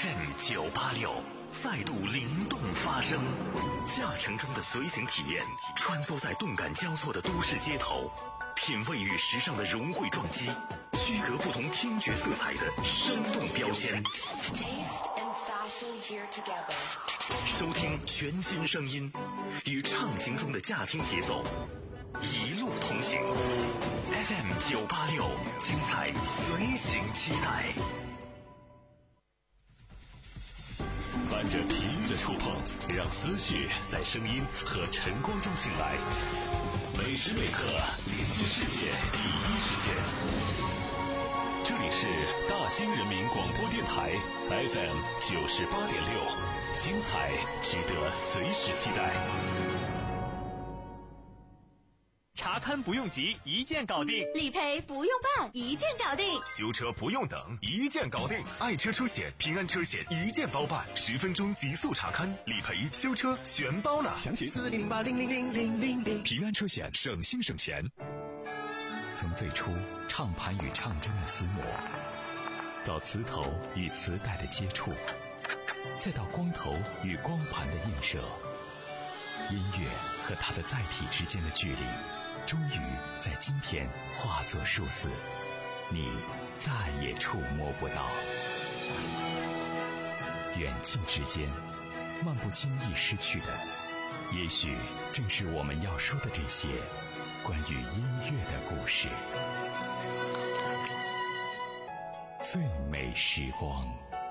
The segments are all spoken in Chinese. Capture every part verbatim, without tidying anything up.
F M 九八六再度灵动发声，驾乘中的随行体验，穿梭在动感交错的都市街头，品味与时尚的融汇撞击，区隔不同听觉色彩的生动标签。收听全新声音，与畅行中的驾听节奏，一路同行。F M 九八六，精彩随行期待。伴着频率的触碰，让思绪在声音和晨光中醒来。每时每刻，联系世界第一时间。这里是大兴人民广播电台 F M 九十八点六，精彩值得随时期待。 查勘不用急，一键搞定； 理赔不用办，一键搞定； 修车不用等，一键搞定。爱车出险，平安车险一键包办，十分钟极速查勘，理赔、修车全包了。详询四零八零零零零零零。平安车险，省心省钱。 从最初唱盘与唱针的厮磨，到磁头与磁带的接触，再到光头与光盘的映射，音乐和它的载体之间的距离，终于在今天化作数字，你再也触摸不到。远近之间，漫不经意失去的，也许正是我们要说的这些关于音乐的故事。最美时光。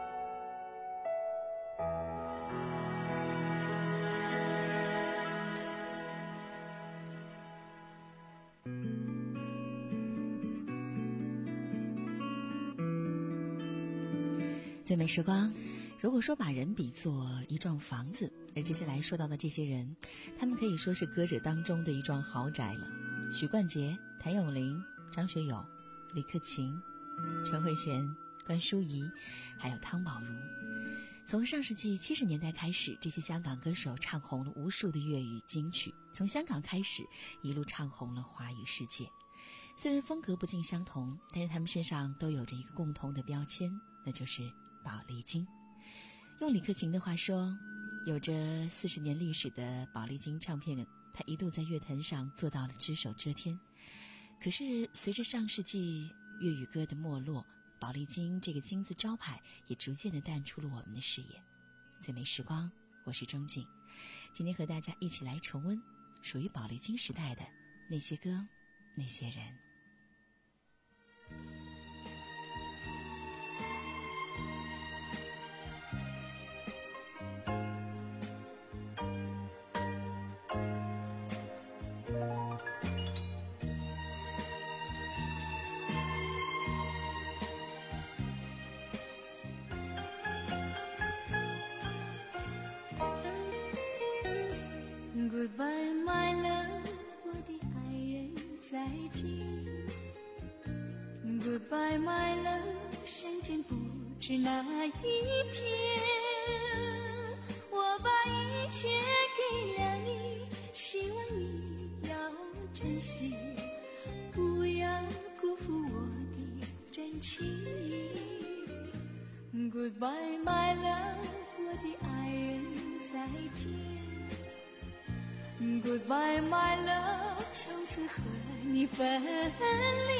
最美时光，如果说把人比作一幢房子，而接下来说到的这些人，他们可以说是歌者当中的一幢豪宅了。许冠杰、谭咏麟、张学友、李克勤、陈慧娴、关淑怡，还有汤宝如。从上世纪七十年代开始，这些香港歌手唱红了无数的粤语金曲，从香港开始一路唱红了华语世界。虽然风格不尽相同，但是他们身上都有着一个共同的标签，那就是宝丽金。用李克勤的话说，有着四十年历史的宝丽金唱片，它一度在乐坛上做到了只手遮天。可是随着上世纪粤语歌的没落，宝丽金这个金字招牌也逐渐的淡出了我们的视野。最美时光，我是钟静，今天和大家一起来重温属于宝丽金时代的那些歌，那些人。 Goodbye, my love， 我的爱人，再见。Goodbye, my love， 相见不知哪一天。我把一切给了你，希望你要珍惜，不要辜负我的真情。Goodbye, my love， 我的爱人，再见。Goodbye, my love， 从此和你分离，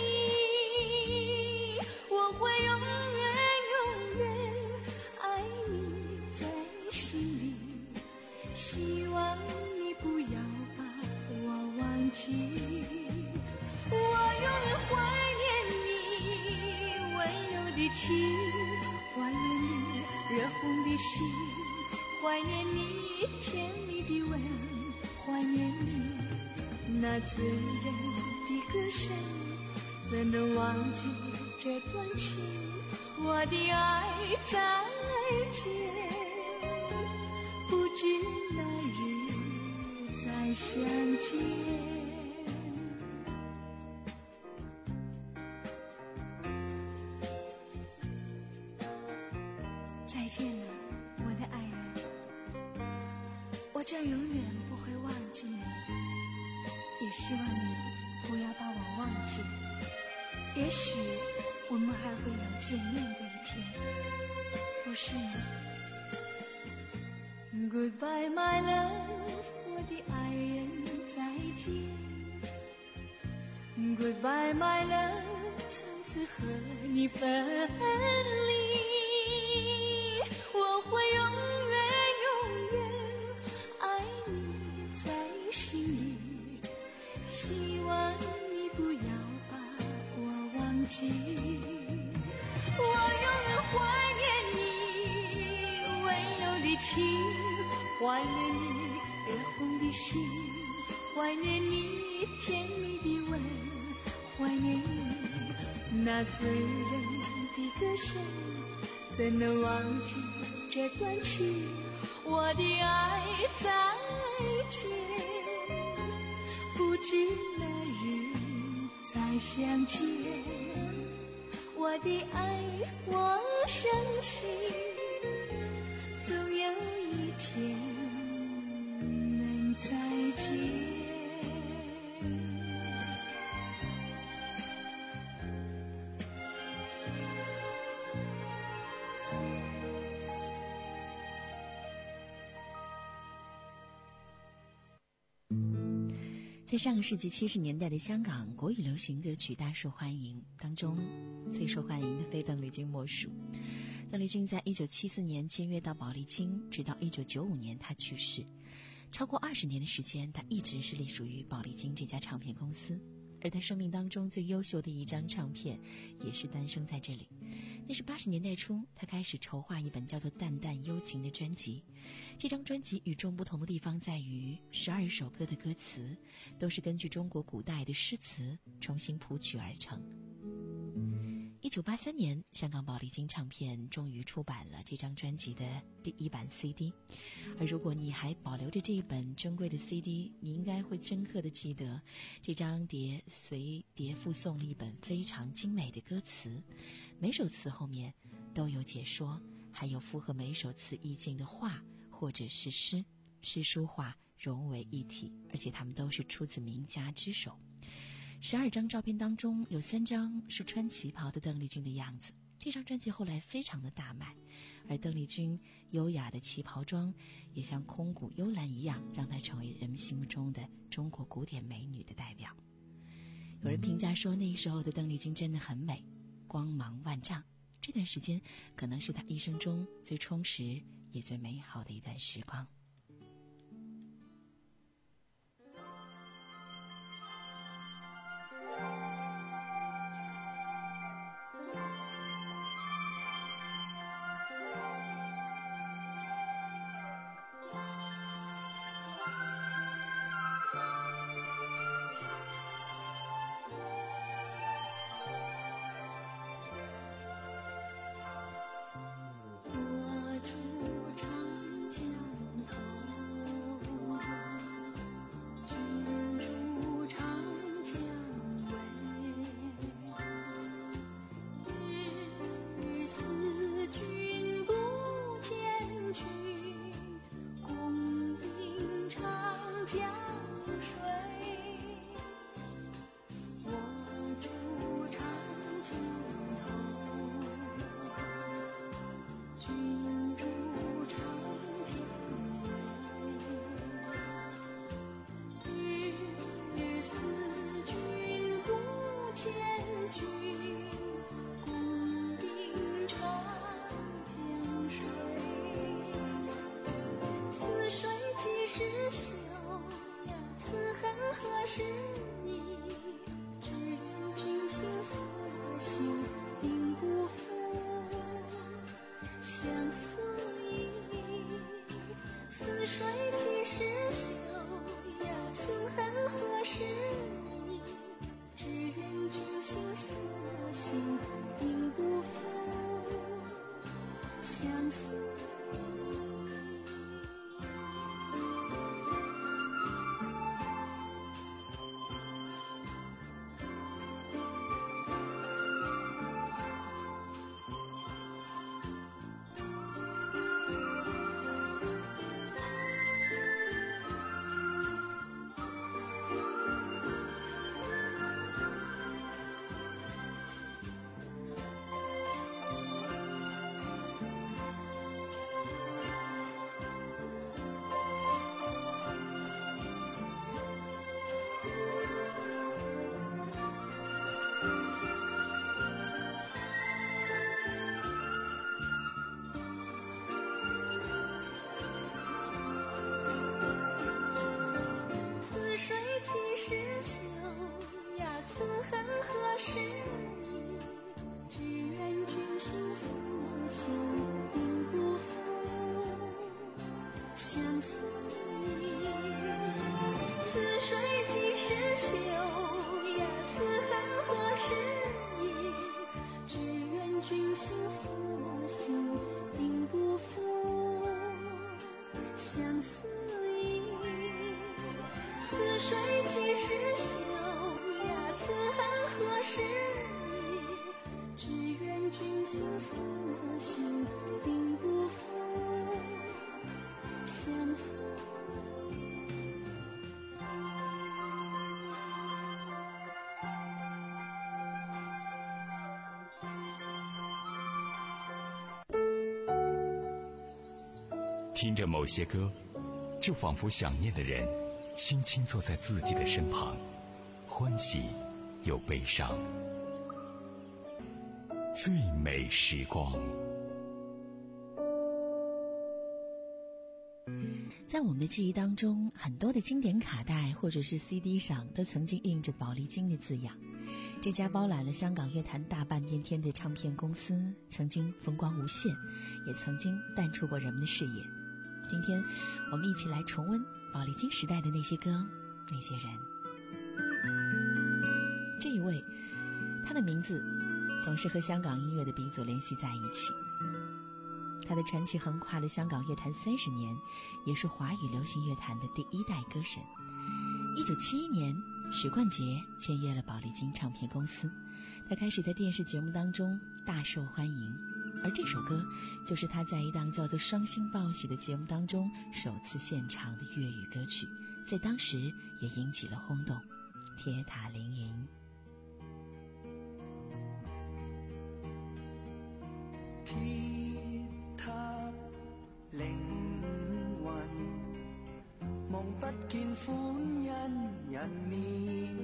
我会永远永远爱你在心里，希望你不要把我忘记。我永远怀念你温柔的情，怀念你热红的心，怀念你甜蜜的吻，怀念你那醉人的歌声，怎能忘记这段情？我的爱再见，不知哪日再相见。再见了，我的爱人，我将永远不会忘记你，也希望你不要把我忘记。也许我们还会有见面的一天，不是你。 Goodbye my love， 我的爱人再见。 Goodbye my love， 从此和你分离。我会永远永远爱你在心里，希望你不要把我忘记。我永远怀念你温柔的情，怀念你热红的心，怀念你甜蜜的吻，怀念你那醉人的歌声。怎能忘记这段情？我的爱再见，不知哪日再相见。我的爱，我相信总有一天能再见。 在上个世纪七十年代的香港，国语流行歌曲大受欢迎，当中最受欢迎的非邓丽君莫属。邓丽君在一九七四年签约到宝丽金，直到一九九五年她去世，超过二十年的时间，她一直是隶属于宝丽金这家唱片公司。而她生命当中最优秀的一张唱片，也是诞生在这里。那是八十年代初，她开始筹划一本叫做《淡淡幽情》的专辑。这张专辑与众不同的地方在于，十二首歌的歌词都是根据中国古代的诗词重新谱曲而成。一九八三年，香港宝丽金唱片终于出版了这张专辑的第一版 C D。而如果你还保留着这一本珍贵的 C D， 你应该会深刻地记得，这张碟随碟附送了一本非常精美的歌词，每首词后面都有解说，还有符合每首词意境的画或者是诗，诗书画融为一体，而且它们都是出自名家之手。十二张照片当中，有三张是穿旗袍的邓丽君的样子。这张专辑后来非常的大卖，而邓丽君优雅的旗袍装也像空谷幽兰一样，让她成为人们心目中的中国古典美女的代表。有人评价说，那时候的邓丽君真的很美，光芒万丈。这段时间可能是她一生中最充实也最美好的一段时光。 相思意。此水几时休呀？此恨何时已？只愿君心似我心，定不负相思。 听着某些歌，就仿佛想念的人轻轻坐在自己的身旁，欢喜又悲伤。最美时光。 在我们的记忆当中，很多的经典卡带或者是 C D 上都曾经印着宝丽金的字样。这家包揽了香港乐坛大半边天的唱片公司，曾经风光无限，也曾经淡出过人们的视野。今天我们一起来重温宝丽金时代的那些歌，那些人。这一位，他的名字总是和香港音乐的鼻祖联系在一起。他的传奇横跨了香港乐坛三十年，也是华语流行乐坛的第一代歌神。一九七一年，许冠杰签约了宝丽金唱片公司，他开始在电视节目当中大受欢迎，而这首歌就是他在一档叫做《双星报喜》的节目当中首次献唱的粤语歌曲，在当时也引起了轰动，《铁塔凌云》。 鐵塔凌雲，望不見歡欣人面，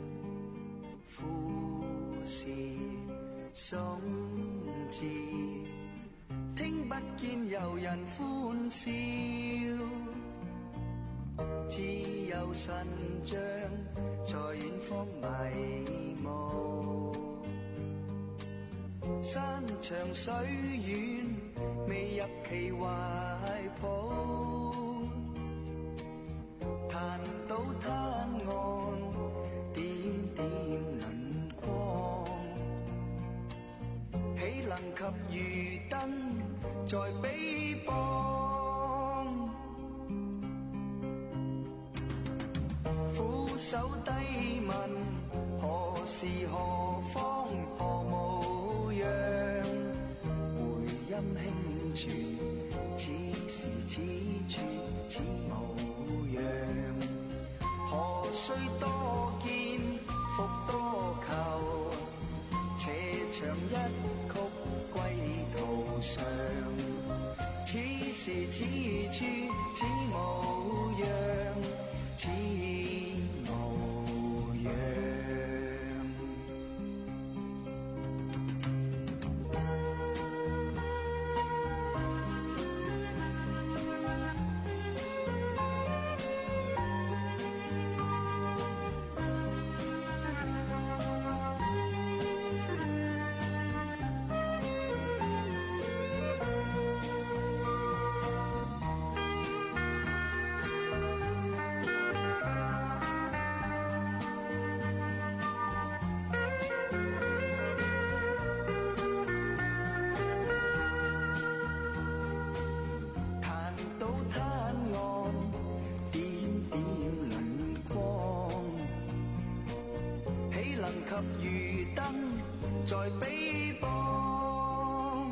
富士鬆枝，聽不見遊人歡笑，只有神像在遠方迷霧。山長水遠，未入其懷抱。彈到灘岸，點點輪光，豈能及漁燈在彼邦？俯首低問，何時何方何無恙？回音輕傳，此時此處此模樣。何須多見，復多求，斜長一曲歸途上。此時此處此模樣，此模樣。漁燈在彼邦，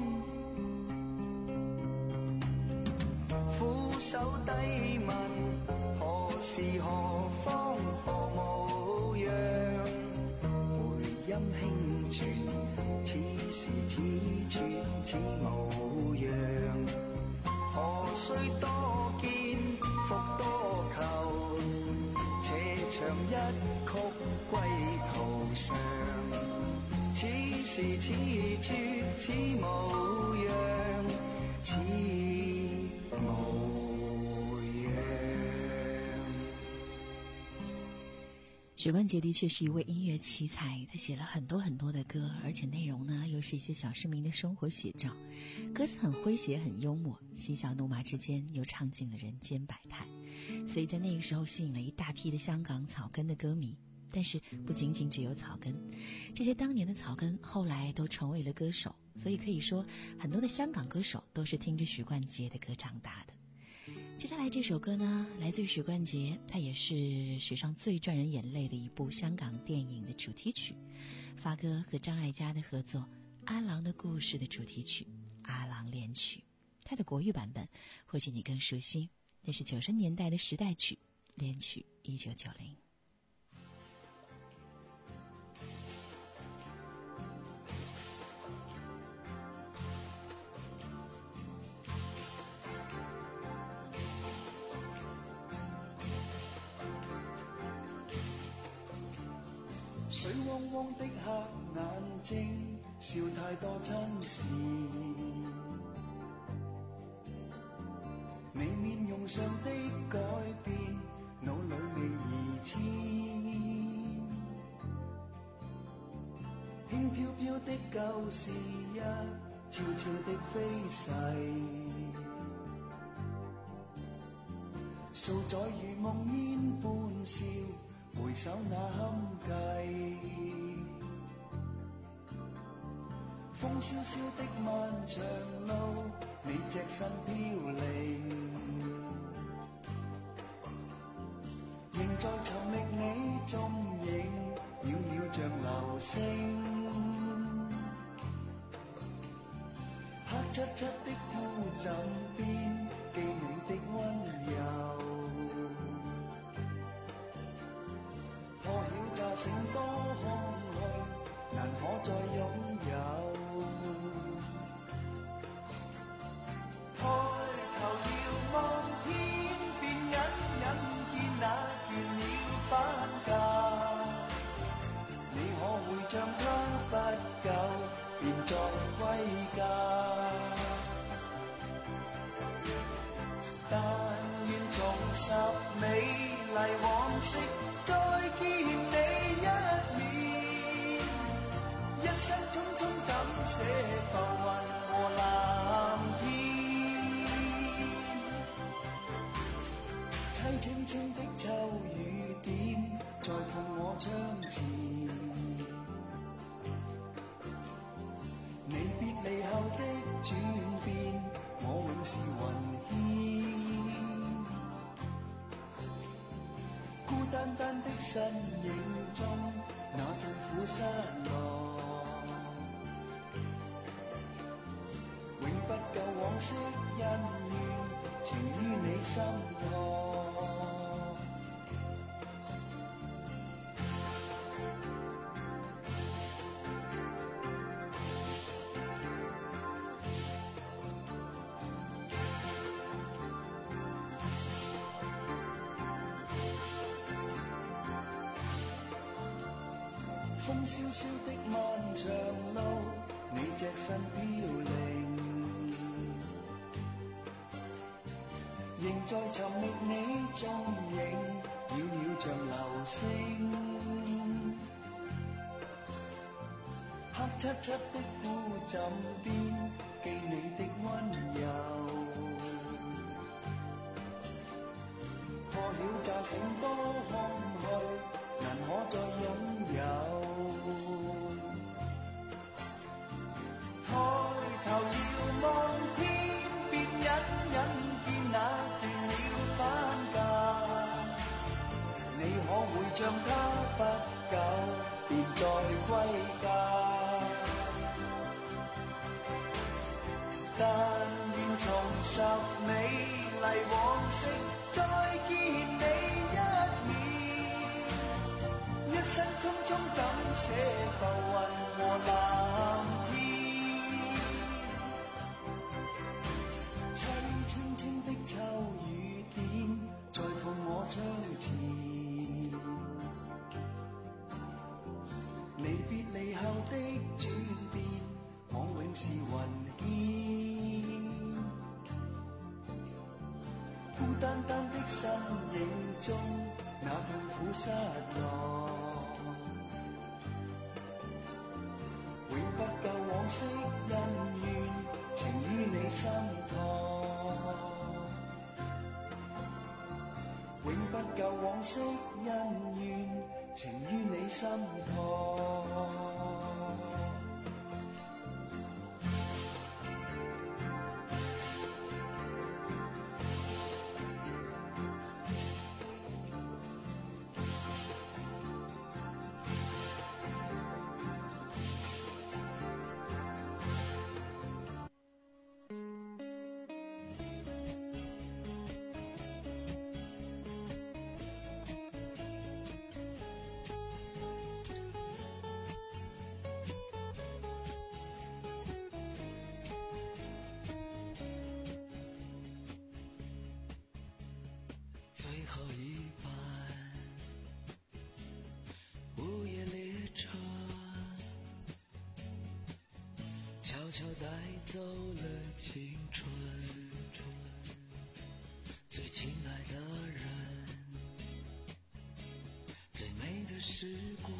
俯首低問，何時何方何模樣？回音輕傳，此時此處此模樣。何須多見，復多求，斜長一曲歸途上。此時此處此模樣，此模樣。 许冠杰的确是一位音乐奇才，他写了很多很多的歌，而且内容呢又是一些小市民的生活写照，歌词很诙谐很幽默，嬉笑怒骂之间又唱尽了人间百态，所以在那个时候吸引了一大批的香港草根的歌迷。但是不仅仅只有草根，这些当年的草根后来都成为了歌手，所以可以说很多的香港歌手都是听着许冠杰的歌长大的。 接下来这首歌呢，来自于许冠杰，它也是史上最赚人眼泪的一部香港电影的主题曲，发哥和张艾嘉的合作《阿郎的故事》的主题曲《阿郎恋曲》，它的国语版本或许你更熟悉，那是九十年代的时代曲《恋曲一九九零》。 水汪汪的黑眼睛，笑太多亲事。你面容上的改變，腦裏未移遷。輕飄飄的舊事一悄悄的飛逝，數載如夢煙般笑。回首那堪計，風蕭蕭的漫長路，你隻身飄零，仍在尋覓你蹤影，渺渺像流星。黑漆漆的鋪枕邊，記你的溫柔。乍醒多空虛，難可再擁有。抬頭遙望天邊，隱隱見那倦鳥返家。你可會像他不久便再歸家？但願重拾美麗往昔，再見你一面，一生匆匆怎捨浮雲和藍天？凄清清的秋雨點，在碰我窗前。你別離後的轉變，我永是雲牽。孤單單的身影中，那痛苦失落，永不夠往昔恩怨，情於你心頭。風蕭蕭的漫長路，你隻身飄零，仍在尋覓你蹤影，渺渺像流星。黑漆漆的鋪枕邊，記你的溫柔。破曉乍醒多空虛，難可再擁有。抬頭遙望天邊，隱隱見那倦鳥返家。你可會像他不久便再歸家？但願重拾美麗往昔，再見你一面，一生匆匆怎捨浮雲和藍天？凄清清的秋雨點，在碰我窗前。你別離後的轉變，我永是雲牽。孤單單的身影中，那痛苦失落，永不夠往昔恩怨，情於你心頭。永不夠往昔恩怨，情於你心頭。 悄带走了青春，最亲爱的人，最美的时光，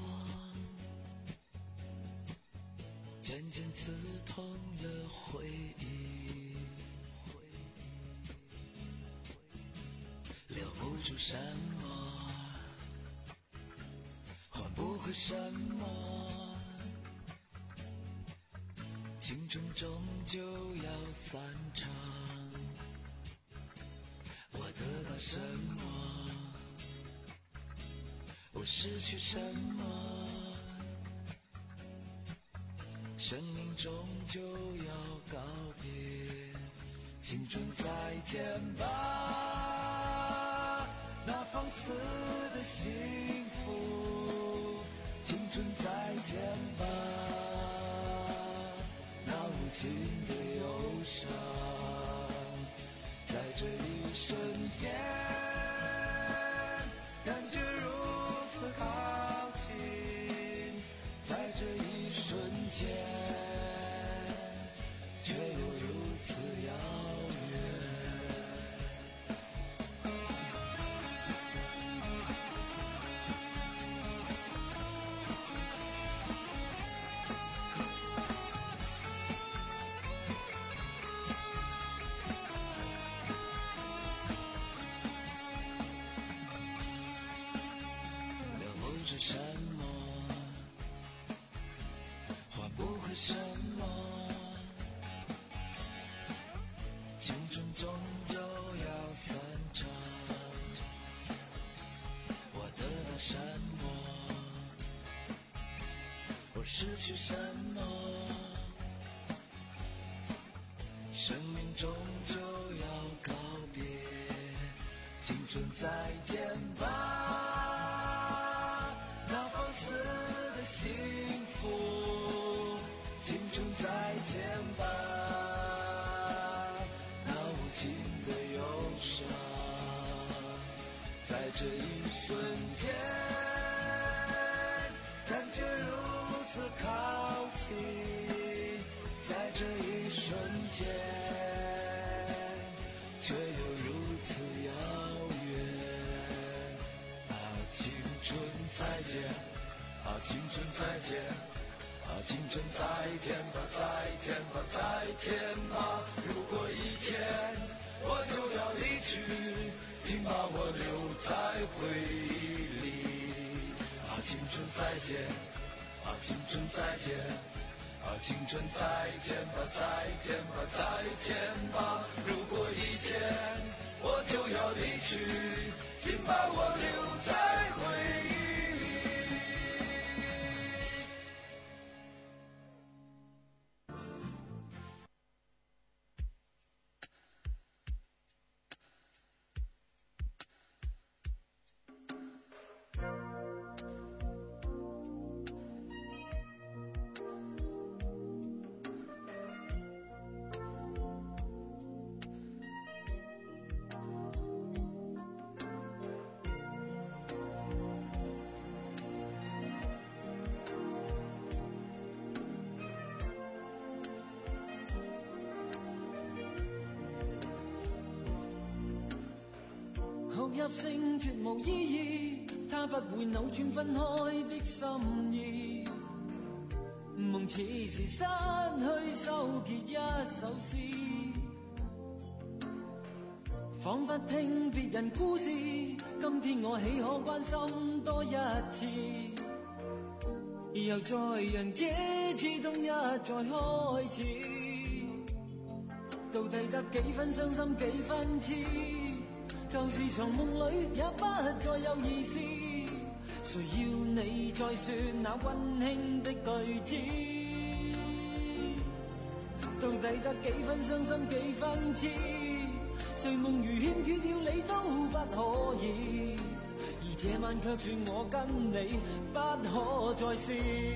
渐渐刺痛了回忆，留不住什么，换不回什么，青春终究要散场。我得到什么，我失去什么，生命终究要告别，青春再见吧，那放肆的幸福，青春再见吧，那无情的忧伤，在这一瞬间，感觉如此靠近，在这一瞬间，却又如此遥远。留不住什么，换不回什么，青春终究要散场。我得到什么，我失去什么，生命终究要告别，青春再见吧，那放肆的幸福，青春再见吧，那无情的忧伤，在这一瞬间，感觉如此靠近，在这一瞬间，却又如此遥远。啊，青春再见，啊，青春再见，啊，青春再见吧，再见吧，再见吧。如果一天我就要离去，请把我留在回忆里。啊，青春再见，啊，青春再见，啊，青春再见吧，再见吧，再见吧。如果一天我就要离去，请把我留在回忆里。 哭泣聲絕無意義，它不會扭轉分開的心意。夢似是失去收結一首詩，彷彿聽別人故事，今天我豈可關心多一次？又再讓這刺痛一再開始，到底得幾分傷心幾分痴？舊時從夢裏也不再有意思，誰要你再說那溫馨的句子？到底得幾分傷心幾分痴？誰夢如欠缺了你都不可以，而這晚卻說我跟你不可再試。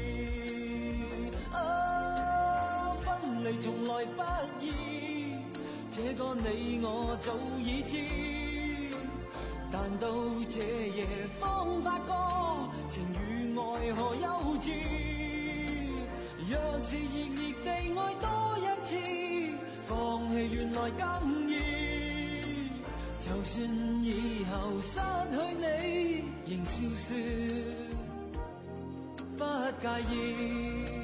啊，分離從來不易，這個你我早已知。但到這夜方發覺情與愛何幼稚， 若是熱烈地愛多一次，放棄原來更易。就算以後失去你，仍笑說不介意。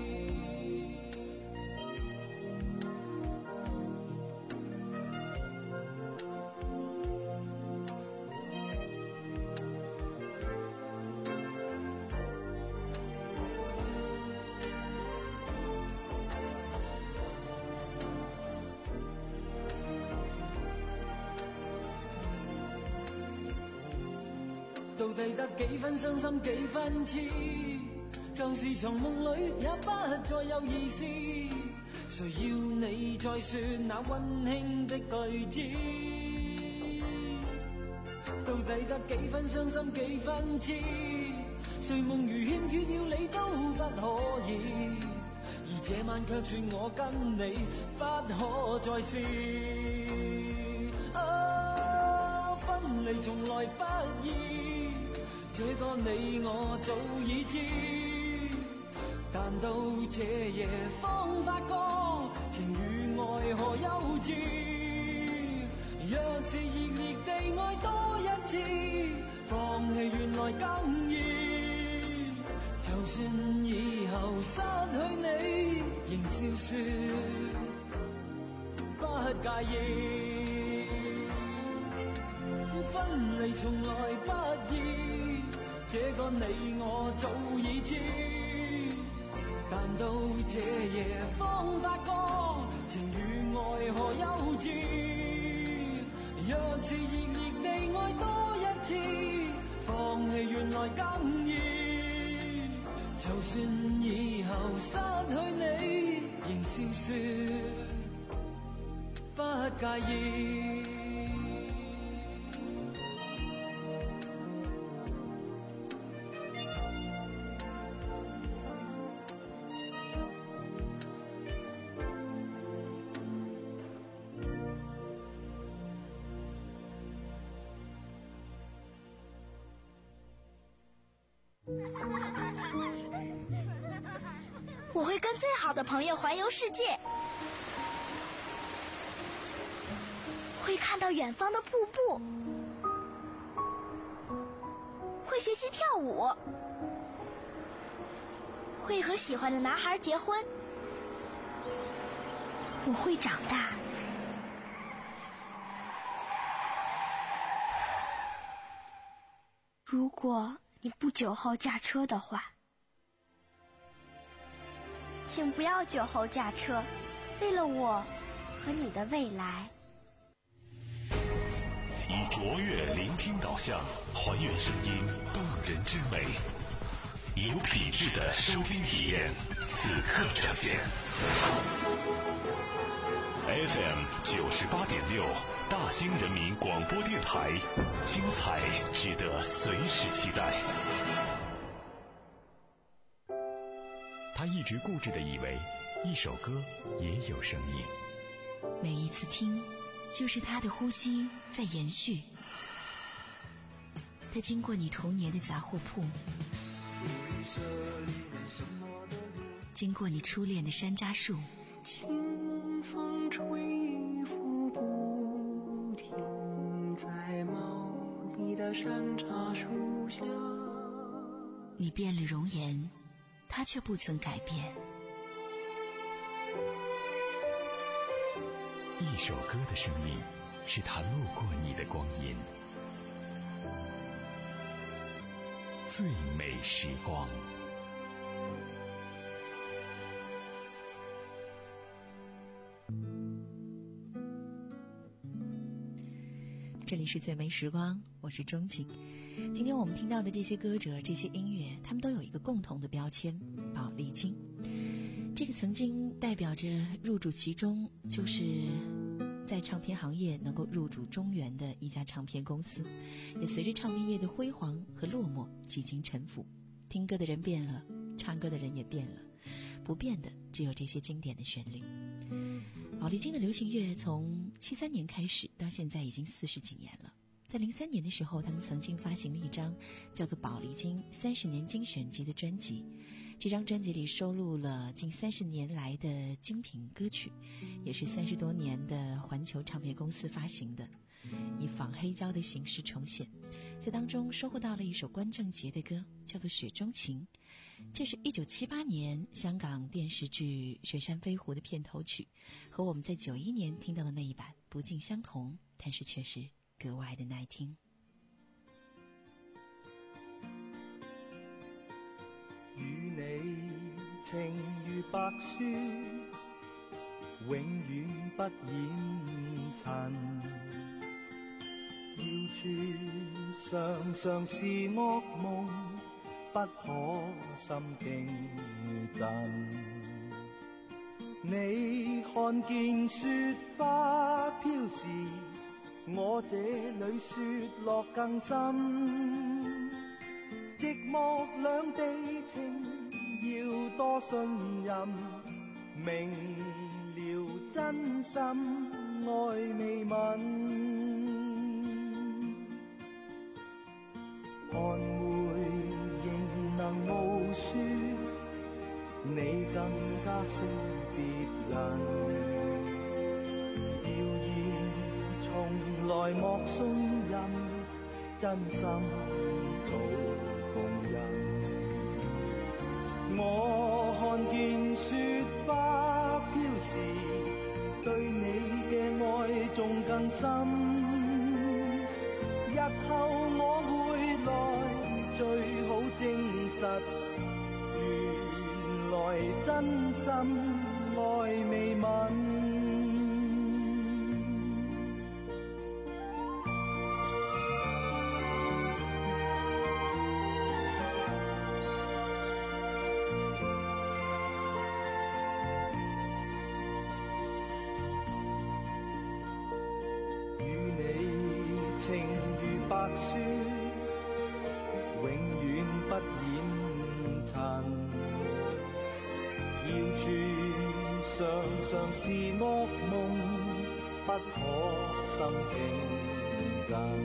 到底得幾分傷心幾分痴，舊事從夢裏也不再有意思，誰要你再說那溫馨的句子？到底得幾分傷心幾分痴，睡夢如欠缺要你都不可以，而這晚卻說我跟你不可再試。啊，分離從來不易，這個你我早已知，但到這夜方發覺情與愛何幼稚。若是熱烈地愛多一次，放棄原來更易。就算以後失去你，仍笑說不介意。分離從來不易，這個你我早已知，但到這夜方發覺情與愛何幼稚。若是熱烈地愛多一次，放棄原來更易。就算以後失去你，仍笑說不介意。 我会跟最好的朋友环游世界，会看到远方的瀑布，会学习跳舞，会和喜欢的男孩结婚。我会长大。如果你不酒后驾车的话，请不要酒后驾车，为了我和你的未来。 以卓越聆听导向，还原声音动人之美，有品质的收听体验，此刻呈现。F M 九十八点六，大兴人民广播电台，精彩值得随时期待。 他一直固执地以为一首歌也有生命， 每一次听就是他的呼吸在延续。他经过你童年的杂货铺，经过你初恋的山楂树， 清风吹拂不停在茂密的山楂树下。 你变了容颜，他却不曾改变。 一首歌的生命，是他路过你的光阴。最美时光。 这里是最美时光，我是钟情。今天我们听到的这些歌者，这些音乐，他们都有一个共同的标签——宝丽金。这个曾经代表着入主其中，就是在唱片行业能够入主中原的一家唱片公司，也随着唱片业的辉煌和落寞几经沉浮。听歌的人变了，唱歌的人也变了，不变的只有这些经典的旋律。宝丽金的流行乐从七三年开始到现在已经四十几年了。在零三年的时候，他们曾经发行了一张叫做《宝丽金三十年精选集》的专辑， 这张专辑里收录了近三十年来的精品歌曲，也是三十多年的环球唱片公司发行的，以仿黑胶的形式重现。在当中收获到了一首关正杰的歌，叫做《雪中情》，这是一九七八年香港电视剧《雪山飞狐》的片头曲，和我们在九一年听到的那一版不尽相同，但是却是格外的耐听。 與你情如白雪，永遠不染塵。要住常常是惡夢，不可心驚震。你看見雪花飄時，我這裏雪落更深。寂寞兩地情，要多信任，明了真心愛未泯。看回仍能無說，你更加識別人。謠言從來莫信任，真心到共人。我看見雪花飄時，對你嘅愛仲更深。日後我會來最好證實，原來真心愛未泯。白雪永遠不染塵，要轉常常是惡夢，不可心驚震。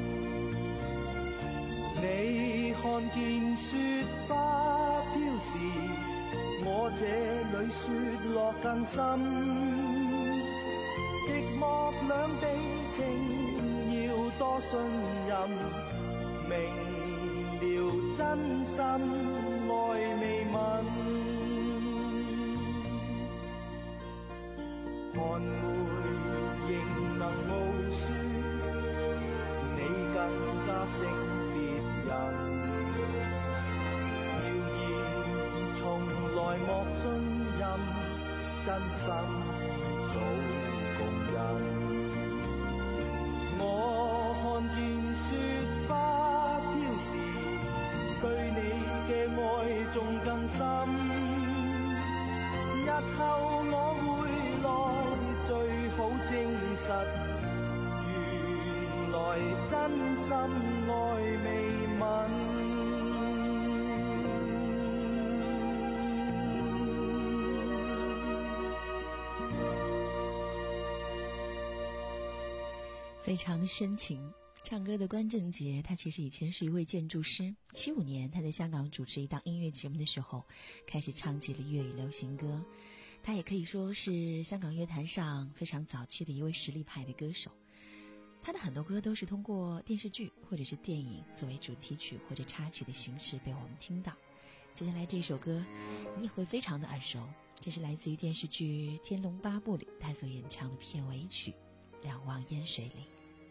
你看見雪花飄時，我這裏雪落更深。寂寞兩地情，要多信任，明了真心愛未泯。看回仍能傲雪，你更加識別人。謠言從來莫信任，真心早共人。我看見雪花飄時，對你嘅愛仲更深。日後我會來最好證實，原來真心愛未泯。 非常的深情。唱歌的关正杰，他其实以前是一位建筑师。七五年他在香港主持一档音乐节目的时候，开始唱起了粤语流行歌。他也可以说是香港乐坛上非常早期的一位实力派的歌手。他的很多歌都是通过电视剧或者是电影作为主题曲或者插曲的形式被我们听到。接下来这首歌你也会非常的耳熟，这是来自于电视剧《天龙八部》里他所演唱的片尾曲《两望烟水里》。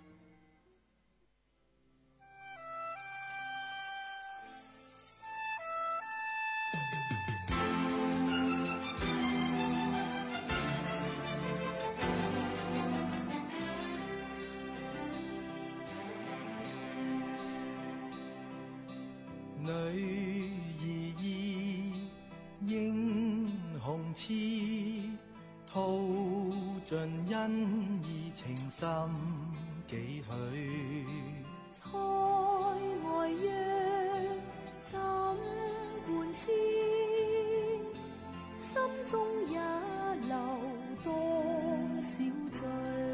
女兒意英雄痴，掏盡恩義情深幾許。 塞外約怎伴思，心中也留多少醉。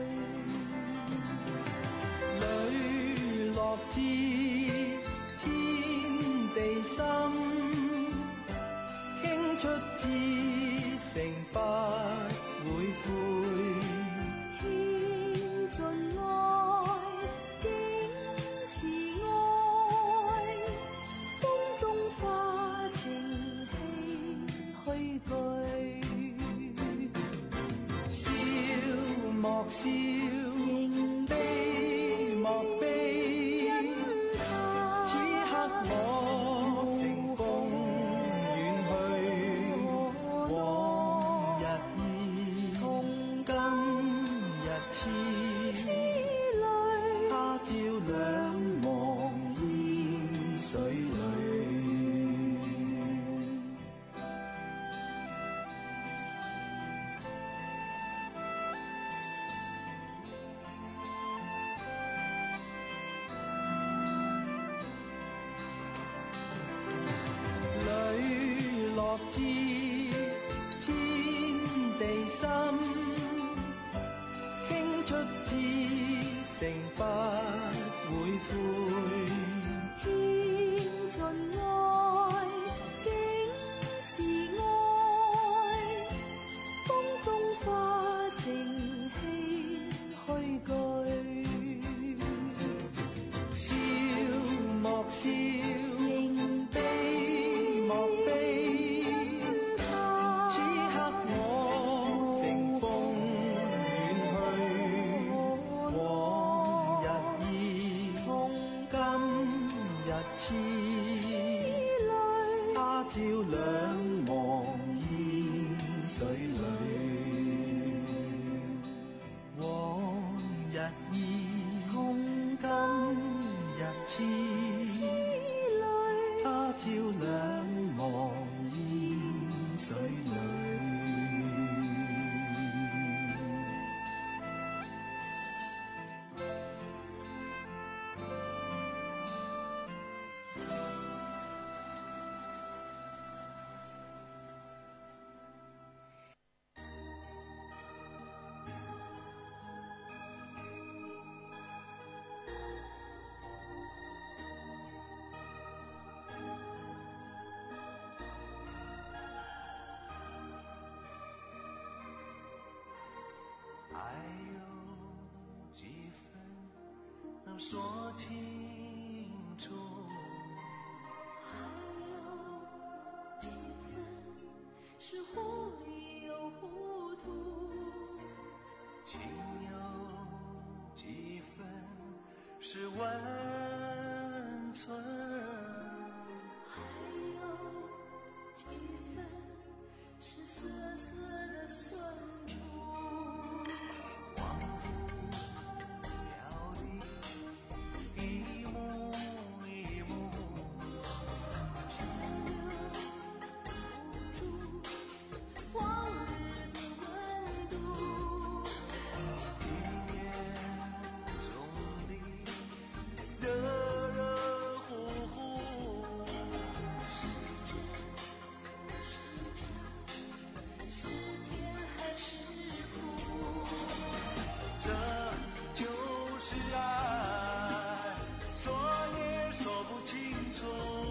磊落知天地心，傾他照亮茫煙水裏。磊落知天地深，傾出至誠不會悔。 獻盡愛，竟是愛，風中化成唏噓句。 笑莫笑， 仍悲莫悲，此刻我乘風遠去，往日意，今日痴，他照亮茫煙水裏，往日意，今日痴，他照亮茫煙水裏。 还有几分能说清楚， 还有几分是糊里又糊涂， 情有几分是温存， 还有几分是涩涩的酸楚。 一幕一幕， 停留不住往日的温度， 一念中的热热乎乎， 是真是假，是甜还是苦， 这就是爱，说也说不清楚。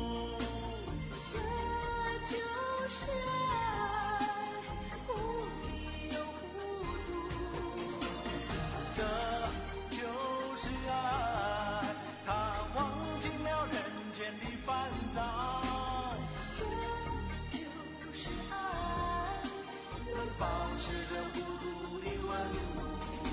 这就是爱，糊里又糊涂。 这就是爱，它忘尽了人间的烦躁。 这就是爱， 能保持着孤独的温度。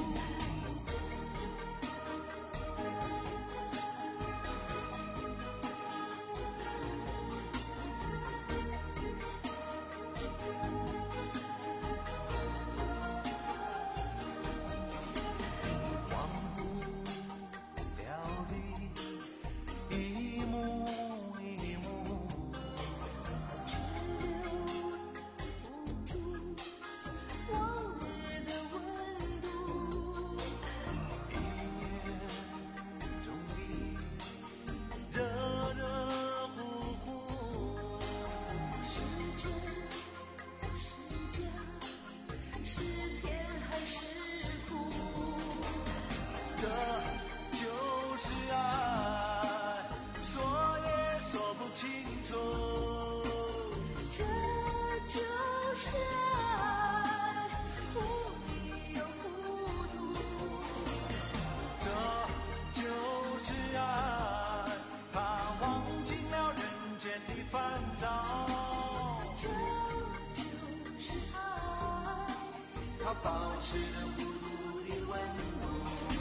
忘不了的一幕一幕， 却留不住往日的温度。 一念中的热热乎乎， 是真是假，是甜还是苦？ 这就是爱，说也说不清楚。 这就是爱，糊里又糊涂。 这就是爱，它忘尽了人间的烦躁。 这就是爱， 它保持着孤独的温度。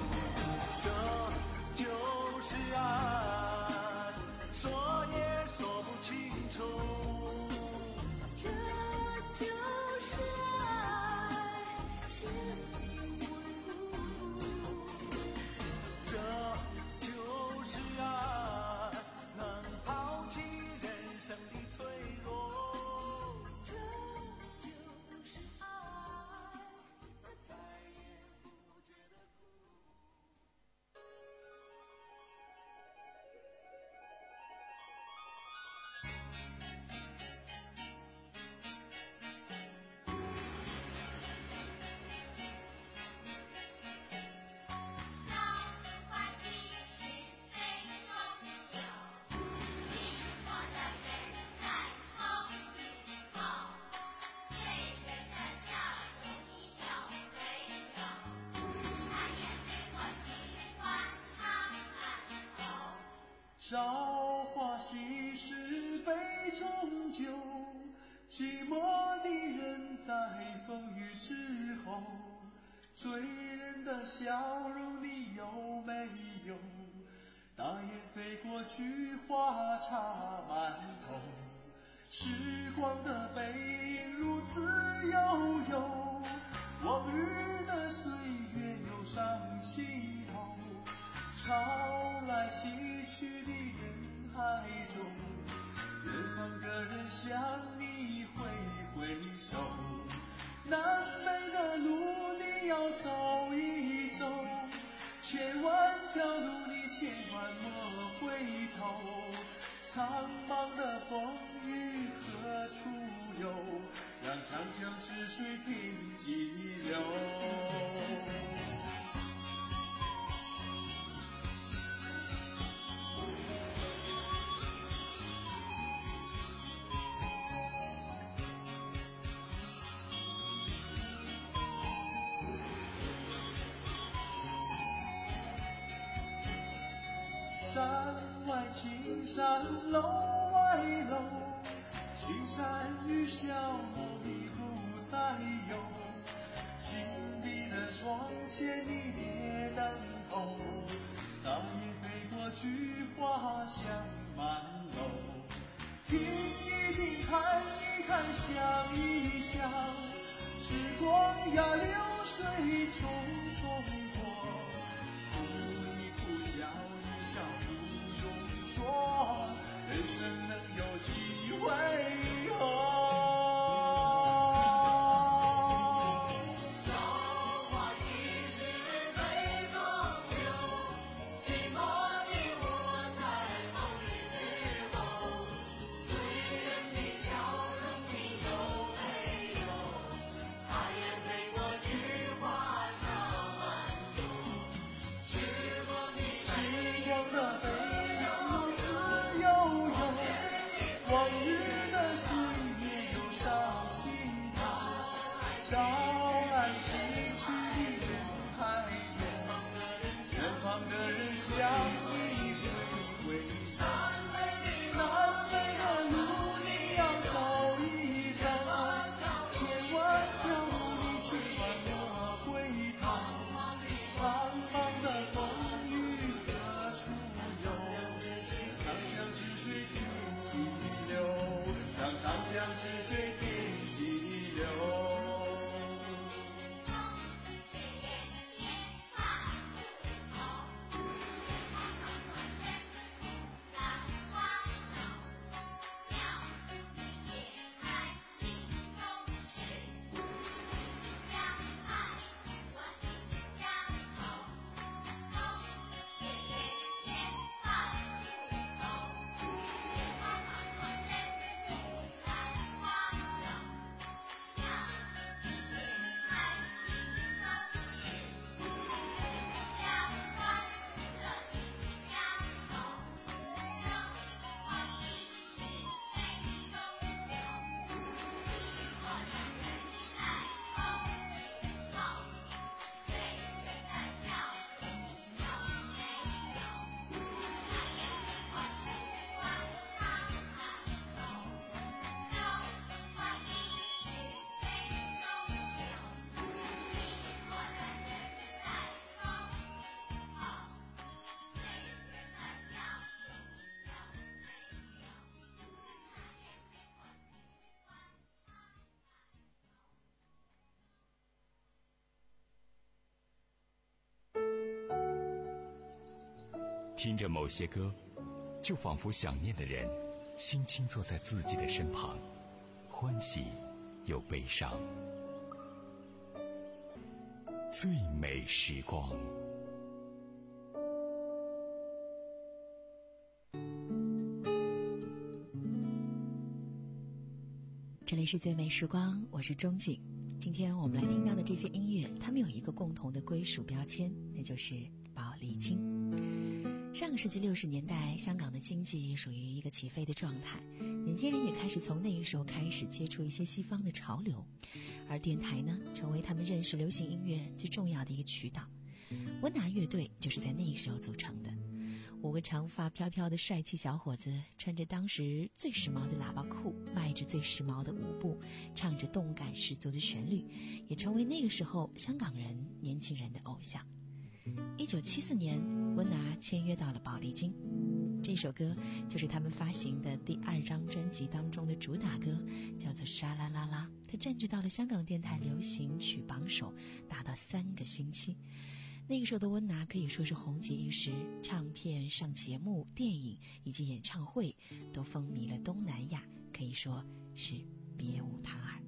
这就是爱，说也说不清楚。 这就是爱，是迷糊涂。 韶华稀释杯中酒，寂寞的人在风雨之后，醉人的笑容你有没有？大雁飞过，菊花插满头，时光的背影如此悠悠，往日的岁月涌上心头。潮来袭去的人海中，远方的人向你挥挥手。南北的路你要走一走，千万条路你千万莫回头。苍茫的风雨何处有？让长江之水停寂流。山外青山楼外楼，青山与小楼一路在游，心底的窗前你别等候，大雁飞过，菊花香满楼。听一听，看一看，想一想，时光呀流水匆匆过，哭一哭，笑一笑，不用说，人生能有几回合。 听着某些歌，就仿佛想念的人轻轻坐在自己的身旁，欢喜又悲伤。最美时光。 这里是最美时光，我是钟景。今天我们来听到的这些音乐，它们有一个共同的归属标签，那就是宝丽金。上个世纪六十年代，香港的经济属于一个起飞的状态，年轻人也开始从那个时候开始接触一些西方的潮流，而电台呢，成为他们认识流行音乐最重要的一个渠道。温拿乐队就是在那个时候组成的。 五个长发飘飘的帅气小伙子，穿着当时最时髦的喇叭裤，迈着最时髦的舞步，唱着动感十足的旋律，也成为那个时候香港人年轻人的偶像。一九七四年，温拿签约到了宝丽金，这首歌就是他们发行的第二张专辑当中的主打歌，叫做《沙啦啦啦》，它占据到了香港电台流行曲榜首达到三个星期。那个时候的温拿可以说是红极一时，唱片、上节目、电影以及演唱会都风靡了东南亚，可以说是别无他二。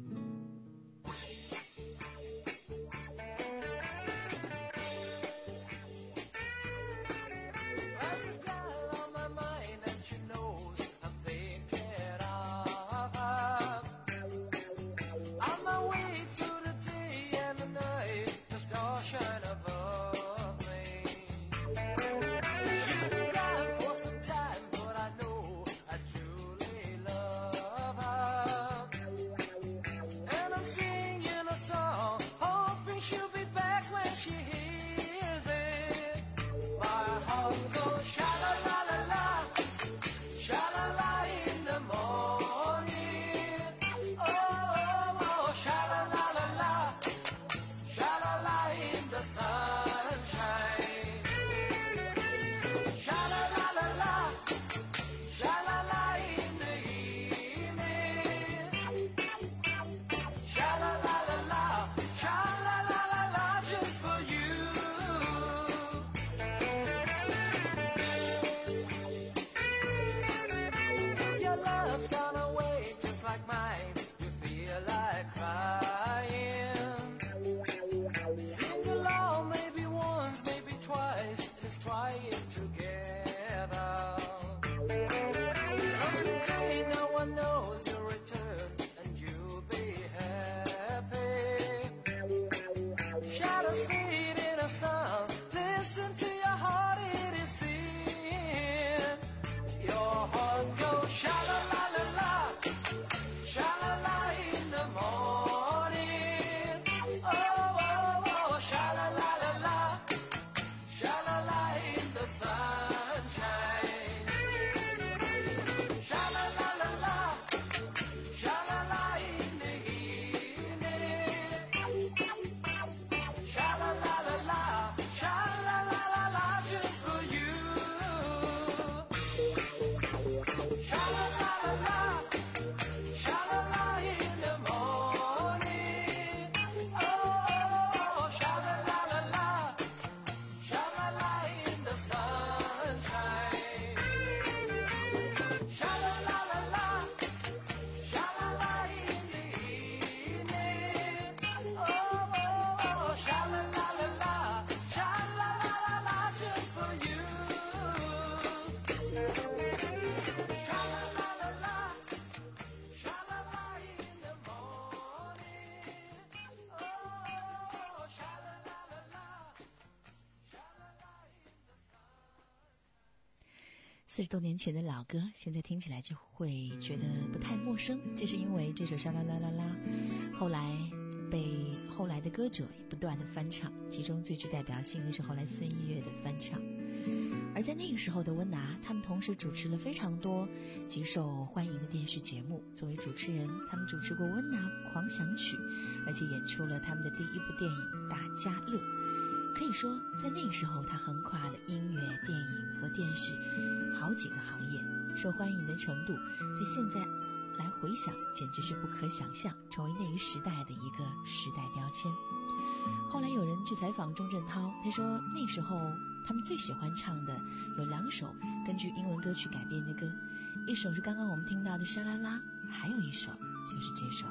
四十多年前的老歌，现在听起来就会觉得不太陌生，这是因为这首沙啦啦啦啦后来被后来的歌者不断的翻唱，其中最具代表性的是后来孙一月的翻唱。而在那个时候的温拿，他们同时主持了非常多极受欢迎的电视节目。作为主持人，他们主持过《温拿狂想曲》，而且演出了他们的第一部电影《大家乐》。可以说，在那个时候，他横跨了音乐、电影和电视好几个行业，受欢迎的程度，在现在来回想，简直是不可想象，成为那个时代的一个时代标签。后来有人去采访钟镇涛，他说那时候他们最喜欢唱的有两首根据英文歌曲改编的歌，一首是刚刚我们听到的《沙啦啦》，还有一首就是这首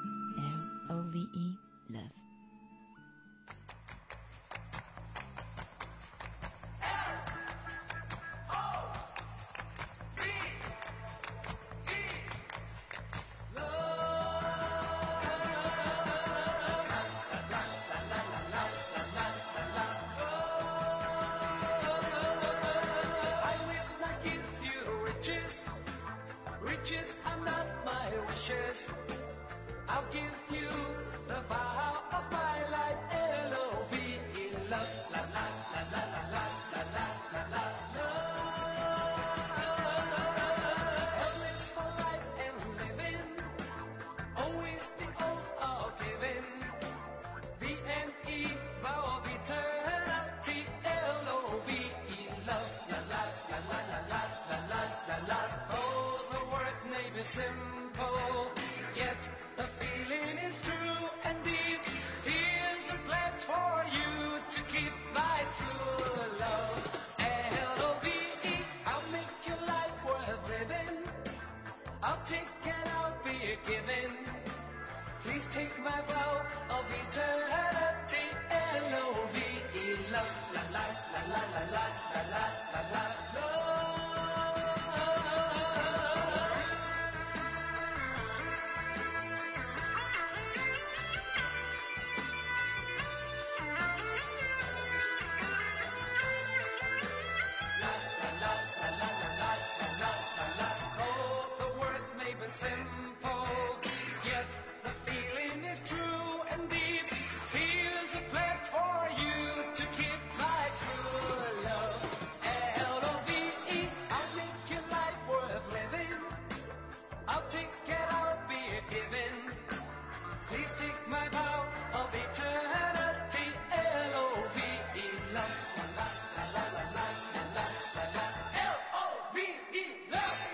L O V E Love。 I'll give you the vow simple, yet the feeling is true and deep. Here's a pledge for you to keep my true love. L O V E, I'll make your life worth living. I'll take it, I'll be giving. Please take my vow of eternity. L O V E, love. La la la la la la la la la. L O V E, love.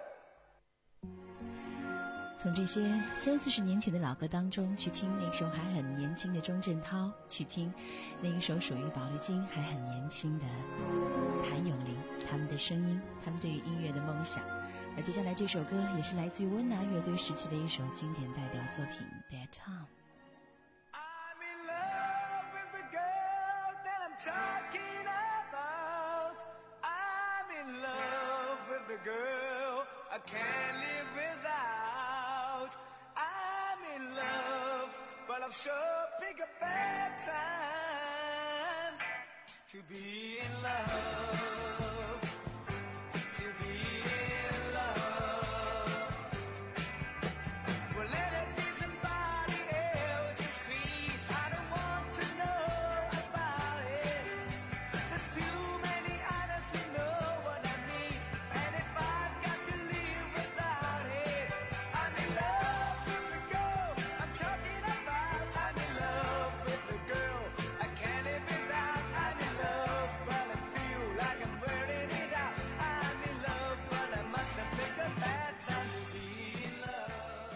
从这些三四十年前的老歌当中去听那首还很年轻的钟镇涛，去听那一首属于宝丽金还很年轻的谭咏麟，他们的声音，他们对于音乐的梦想。而接下来这首歌也是来自于温拿乐队时期的一首经典代表作品《That Time》。 I'm in love with the girl that I'm talking about. I'm in love with the girl I can't live without. I'm in love, but I'll sure pick a bad time to be in love. To be in love. Well, let it be somebody else's creed. I don't want to know about it. There's too many others who know what I need. And if I've got to live without it, I'm in love with the girl I'm talking about. I'm in love with the girl I can't live without. I'm in love, but I feel like I'm burning it out. I'm in love, but I must have picked a bad time to be in love.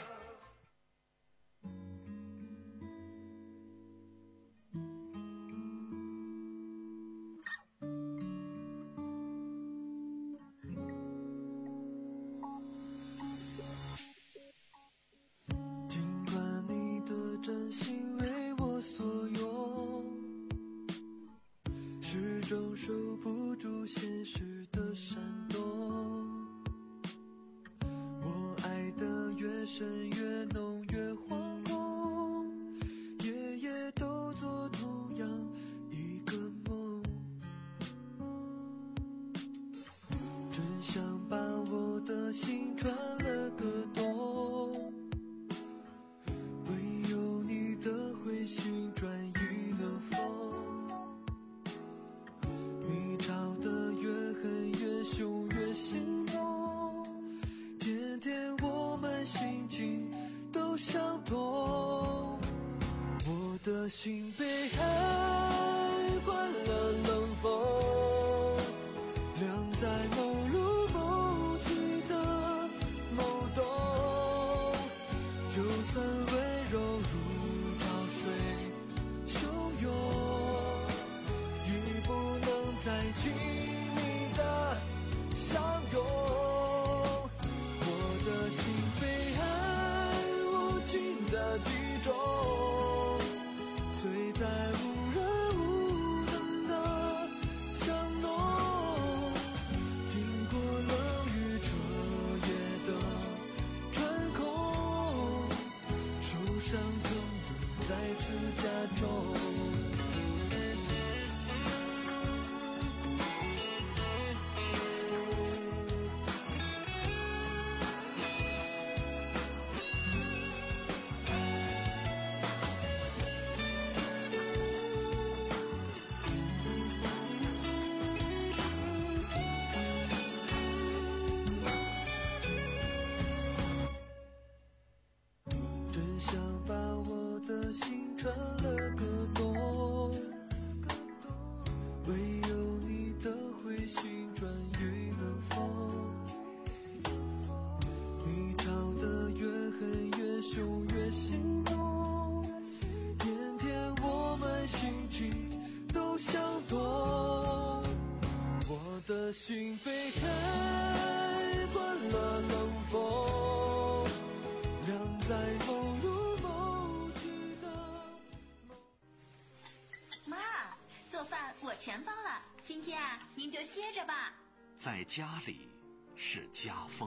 尽管你的真心为我所用，始终守不住现实的闪动。我爱的越深越浓越惶恐，夜夜都做同样一个梦，真想把我的心穿了个洞，唯有你的回心转意能否？你吵得越狠越凶越心动，天天我们心情都相同。我的心被爱灌了冷风，晾在梦如梦去的某洞。就算温柔如潮水汹涌，已不能再亲密的相拥。我的心被爱无尽的击中，碎在无人无灯的巷弄，经过冷雨彻夜的穿空，受伤程度再次加重。真想把我的心穿了个洞，唯有你的回心转意能否？你吵得越狠越凶越心动，天天我们心情都相同。我的心被爱灌了冷风，晾在梦如梦去的梦。 妈，做饭我全包了，今天啊，您就歇着吧。 在家里是家风。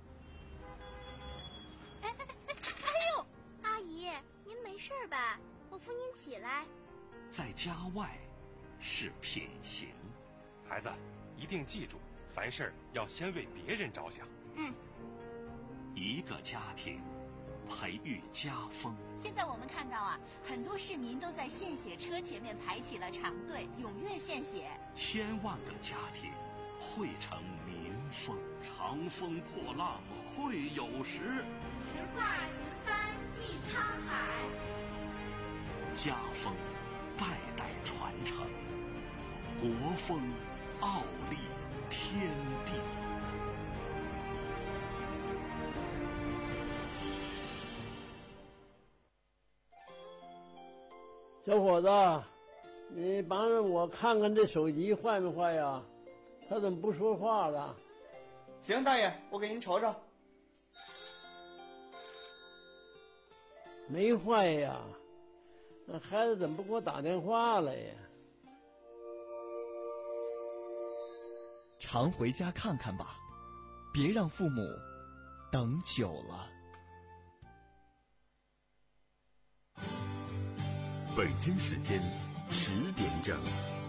哎哎哎哎呦，阿姨，您没事吧？我扶您起来。 在家外是品行。 孩子，一定记住，凡事要先为别人着想。 嗯。 一个家庭，培育家风。 现在我们看到啊，很多市民都在献血车前面排起了长队，踊跃献血。 千万个家庭汇成民风，长风破浪会有时， 直挂云帆济沧海。 家风代代传承，国风傲立天地。 小伙子，你帮着我看看这手机坏没坏呀？他怎么不说话了？ 行，大爷，我给您瞅瞅。 没坏呀，那孩子怎么不给我打电话了呀？ 常回家看看吧，别让父母等久了。 北京时间十点整。